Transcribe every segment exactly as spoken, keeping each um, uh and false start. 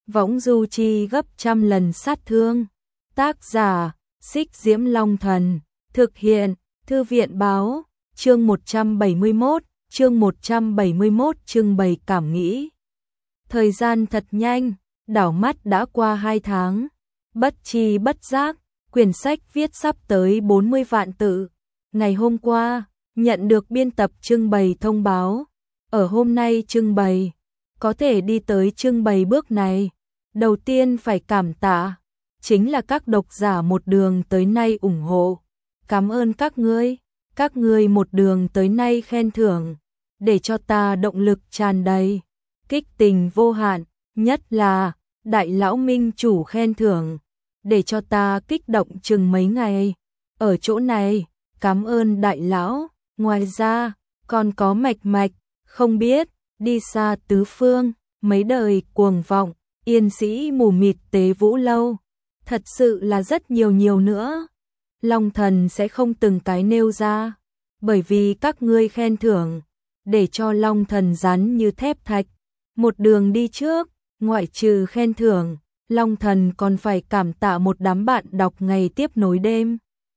võng du chi gấp trăm lần sát thương. Tác giả, Xích Diễm Long Thần, thực hiện, Thư viện báo, chương một trăm bảy mươi mốt, chương một trăm bảy mươi mốt trưng bày cảm nghĩ. Thời gian thật nhanh, đảo mắt đã qua hai tháng, bất chi bất giác, quyển sách viết sắp tới bốn mươi vạn tự. Ngày hôm qua, nhận được biên tập trưng bày thông báo, ở hôm nay trưng bày, có thể đi tới trưng bày bước này. Đầu tiên phải cảm tạ, chính là các độc giả một đường tới nay ủng hộ. Cảm ơn các ngươi, các ngươi một đường tới nay khen thưởng, để cho ta động lực tràn đầy, kích tình vô hạn, nhất là đại lão minh chủ khen thưởng, để cho ta kích động chừng mấy ngày. Ở chỗ này, cảm ơn đại lão, ngoài ra, còn có mạch mạch, không biết, đi xa tứ phương, mấy đời cuồng vọng, yên sĩ mù mịt tế vũ lâu, thật sự là rất nhiều nhiều nữa. Long Thần sẽ không từng cái nêu ra, bởi vì các ngươi khen thưởng, để cho Long Thần rắn như thép thạch, một đường đi trước, ngoại trừ khen thưởng, Long Thần còn phải cảm tạ một đám bạn đọc ngày tiếp nối đêm,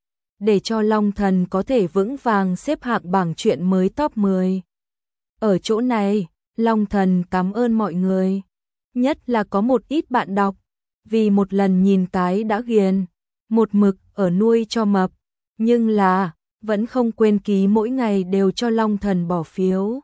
để cho Long Thần có thể vững vàng xếp hạng bảng truyện mới top mười. Ở chỗ này, Long Thần cảm ơn mọi người, nhất là có một ít bạn đọc, vì một lần nhìn cái đã ghiền, một mực ở nuôi cho mập, nhưng là vẫn không quên ký mỗi ngày đều cho Long Thần bỏ phiếu.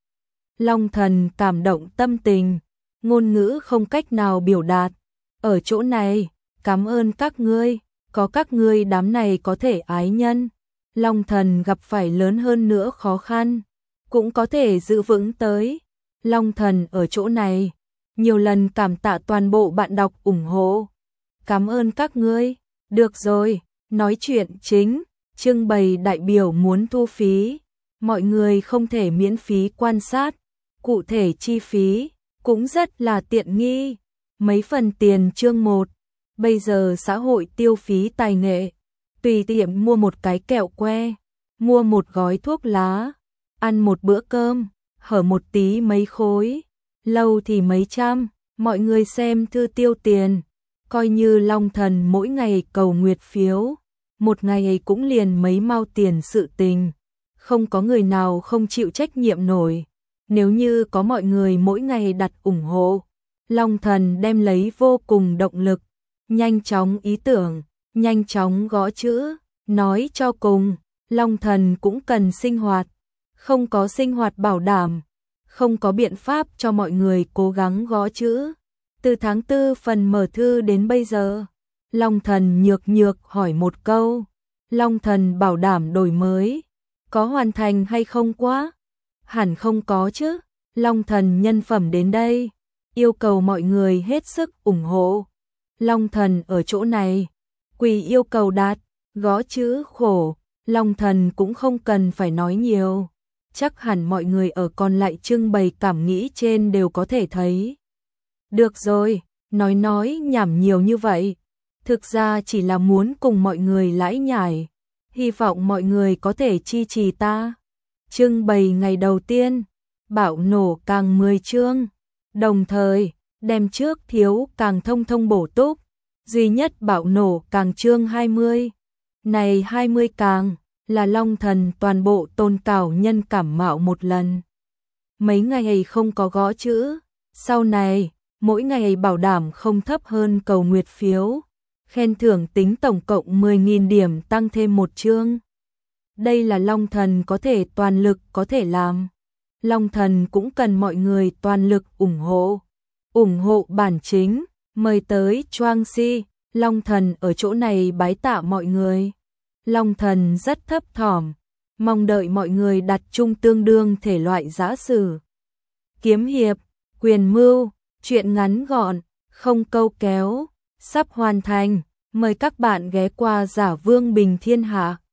Long Thần cảm động tâm tình, ngôn ngữ không cách nào biểu đạt. Ở chỗ này, cảm ơn các ngươi, có các ngươi đám này có thể ái nhân. Long Thần gặp phải lớn hơn nữa khó khăn, cũng có thể giữ vững tới. Long Thần ở chỗ này, nhiều lần cảm tạ toàn bộ bạn đọc ủng hộ. Cảm ơn các ngươi. Được rồi, nói chuyện chính, trưng bày đại biểu muốn thu phí, mọi người không thể miễn phí quan sát, cụ thể chi phí cũng rất là tiện nghi, mấy phần tiền chương một, bây giờ xã hội tiêu phí tài nghệ, tùy tiện mua một cái kẹo que, mua một gói thuốc lá, ăn một bữa cơm, hở một tí mấy khối, lâu thì mấy trăm, mọi người xem thư tiêu tiền. Coi như Long Thần mỗi ngày cầu nguyệt phiếu, một ngày cũng liền mấy mao tiền sự tình, không có người nào không chịu trách nhiệm nổi. Nếu như có mọi người mỗi ngày đặt ủng hộ, Long Thần đem lấy vô cùng động lực, nhanh chóng ý tưởng, nhanh chóng gõ chữ, nói cho cùng, Long Thần cũng cần sinh hoạt, không có sinh hoạt bảo đảm, không có biện pháp cho mọi người cố gắng gõ chữ. Từ tháng tư phần mở thư đến bây giờ, Long Thần nhược nhược hỏi một câu, Long Thần bảo đảm đổi mới, có hoàn thành hay không quá? Hẳn không có chứ, Long Thần nhân phẩm đến đây, yêu cầu mọi người hết sức ủng hộ. Long Thần ở chỗ này, quỳ yêu cầu đạt, gõ chữ khổ, Long Thần cũng không cần phải nói nhiều, chắc hẳn mọi người ở còn lại trưng bày cảm nghĩ trên đều có thể thấy. Được rồi, nói nói nhảm nhiều như vậy, thực ra chỉ là muốn cùng mọi người lãi nhải, hy vọng mọi người có thể chi trì ta. Trưng bày ngày đầu tiên, bạo nổ càng mười chương, đồng thời, đem trước thiếu càng thông thông bổ túc, duy nhất bạo nổ càng chương hai mươi. Này hai mươi càng, là Long Thần toàn bộ tôn cảo nhân cảm mạo một lần. Mấy ngày không có gõ chữ, sau này, mỗi ngày bảo đảm không thấp hơn cầu nguyệt phiếu, khen thưởng tính tổng cộng mười nghìn điểm tăng thêm một chương. Đây là Long Thần có thể toàn lực có thể làm. Long Thần cũng cần mọi người toàn lực ủng hộ. Ủng hộ bản chính, mời tới Choang Si, Long Thần ở chỗ này bái tạ mọi người. Long Thần rất thấp thỏm, mong đợi mọi người đặt chung tương đương thể loại giã sử. Kiếm hiệp, quyền mưu, chuyện ngắn gọn, không câu kéo, sắp hoàn thành, mời các bạn ghé qua Giả Vương Bình Thiên Hạ.